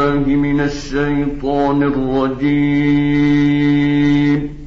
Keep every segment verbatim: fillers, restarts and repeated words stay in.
بالله من الشيطان الرجيم.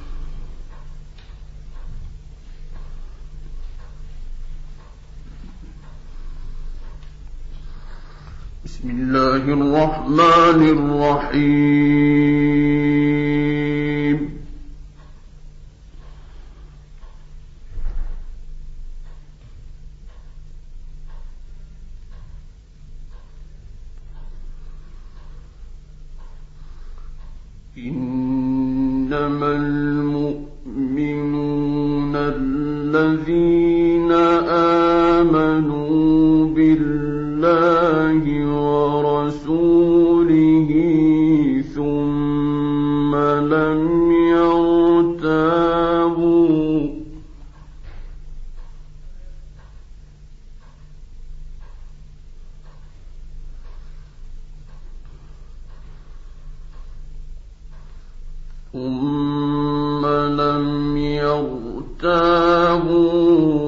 بسم الله الرحمن الرحيم. إنما المؤمنون الذين آمنوا بالله ورسوله ثم لم يرتابوا ثم لم يرتابوا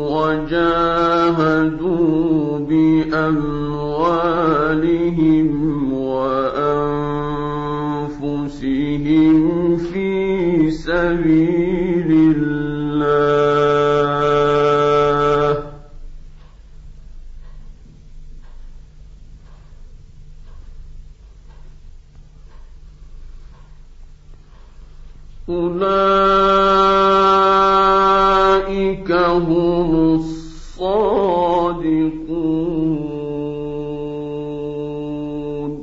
وجاهدوا بأموالهم وأنفسهم في سبيل الله أولئك هم الصادقون.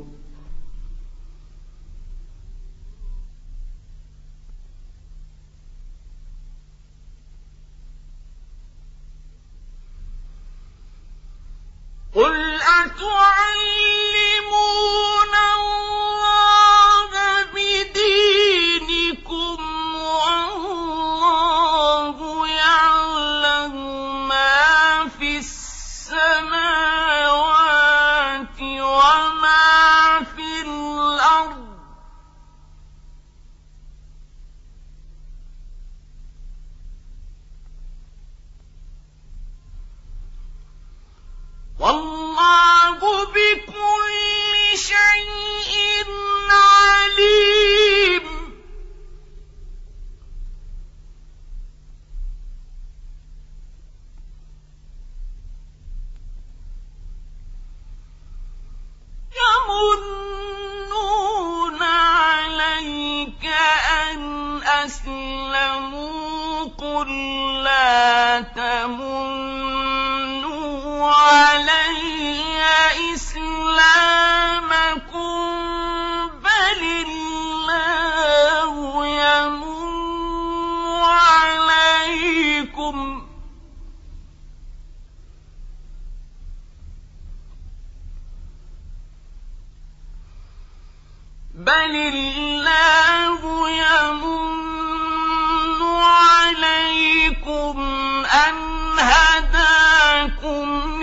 قل أتعلمون الله بدينكم والله يعلم ما في السماوات وما في الأرض والله بكل شيء عليم. يمنون عليك أن أسلموا قل لا تمنوا علي إسلامكم بل الله يمن عليكم بل الله يمن عليكم أن هداكم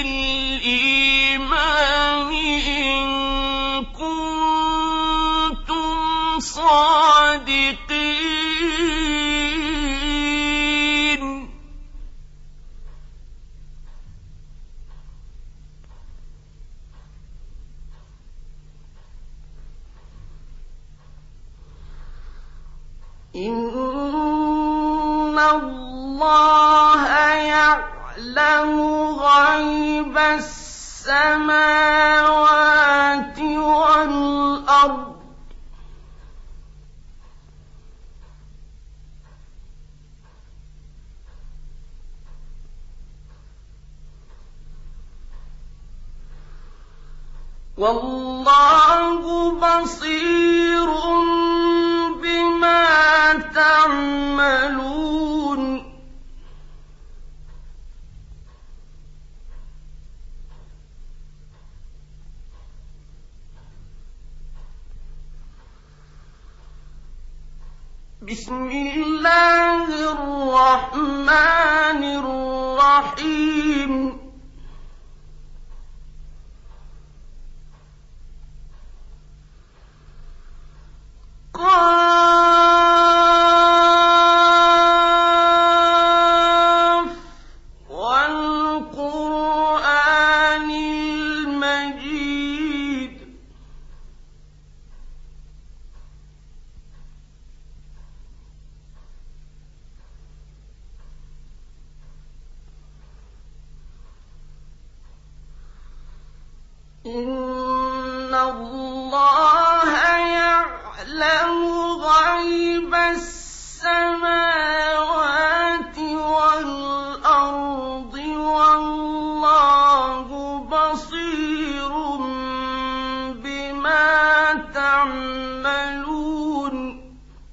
للإيمان إن كنتم صادقين. إن الله يعلم غيب السماوات والأرض والله بصير بما تعملون. بسم الله الرحمن الرحيم. قاف والقرآن المجيد إن الله يعلم غيب السماوات والأرض والله بصير بما تعملون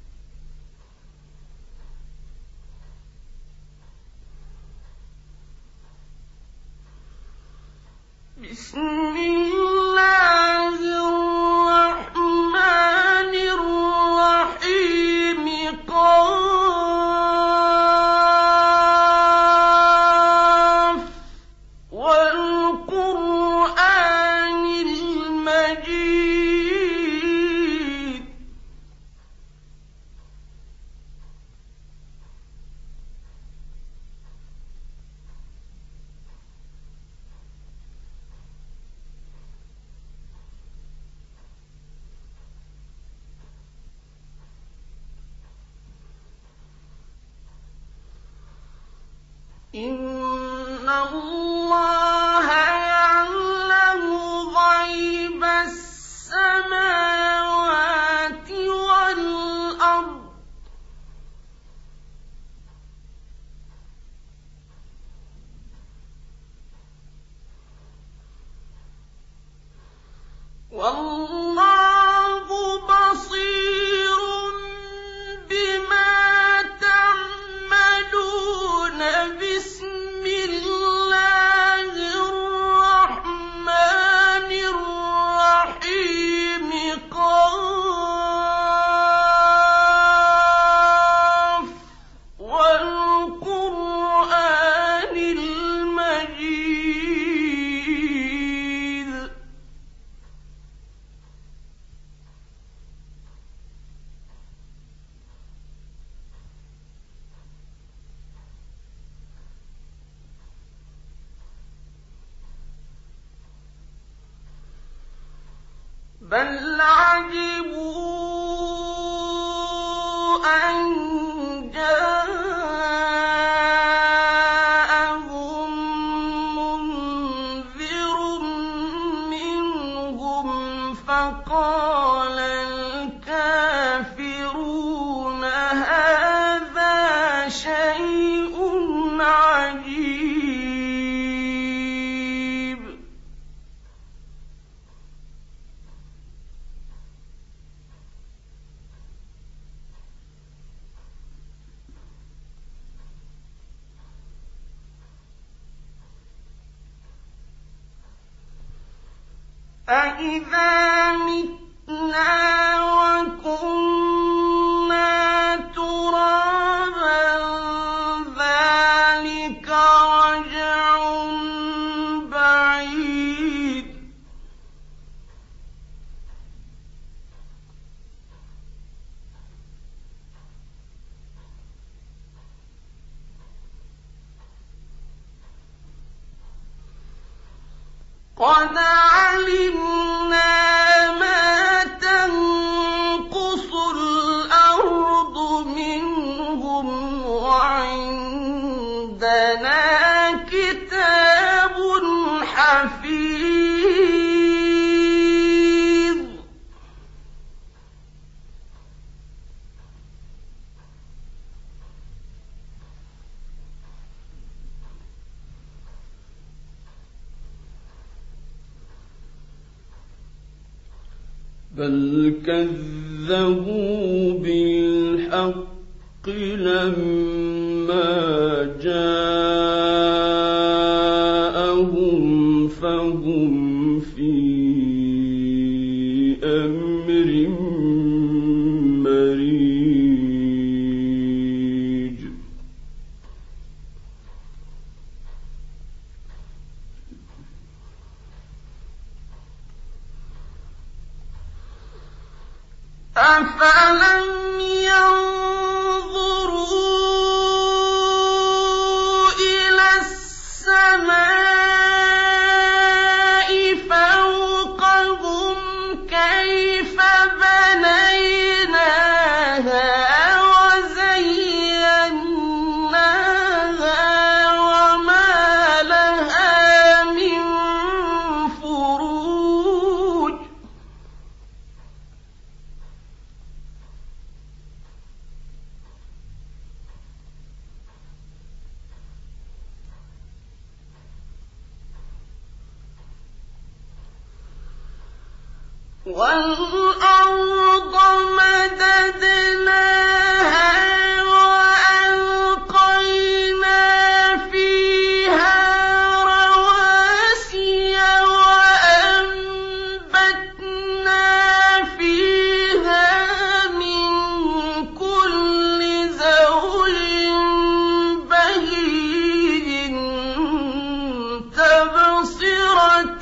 بسم الله الرحمن الرحيم قاف والقرآن المجيد إن الله يعلم غيب السماوات والأرض والله بصير بما تعملون بسم الله الرحمن الرحيم قاف والقرآن المجيد بل عجبوا أن جاءهم منذر منهم فقال الكافرون هذا شيء عجيب أَإِذَا مِتْنَا وَكُنَّا تُرَابًا ذَلِكَ رَجْعٌ بَعِيدٌ قَدْ عَلِمْنَا مَا تَنقُصُ الْأَرْضُ مِنْهُمْ وَعِندَنَا كِتَابٌ حَفِيظٌ بل كذبوا بالحق لما جاءهم فهم في أمر مريج أفلم ينظروا إلى السماء فوقهم كيف بنيناها وزيناها وما لها من فروج وَالْأَرْضَ مَدَدْنَاهَا وَأَلْقَيْنَا فِيهَا رَوَاسِيَ وَأَنبَتْنَا فِيهَا مِن كُلِّ زَوْجٍ بَهِيجٍ تَبْصِرَةً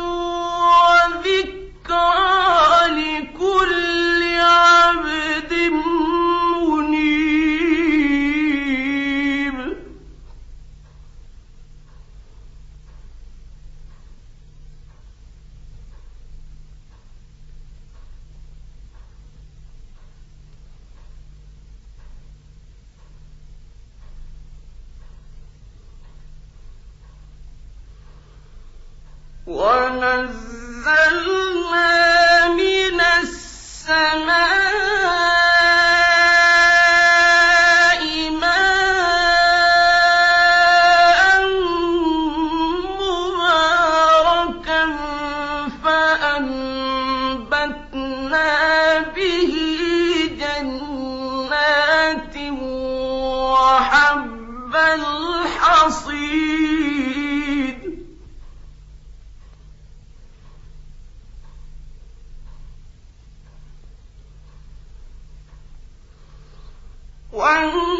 وَنَزَّلْنَا مِنَ السَّمَاءِ مَاءً مُبَارَكًا فَأَنبَتْنَا بِهِ جَنَّاتٍ وَحَبَّ الْحَصِيدِ وَالنَّخْلَ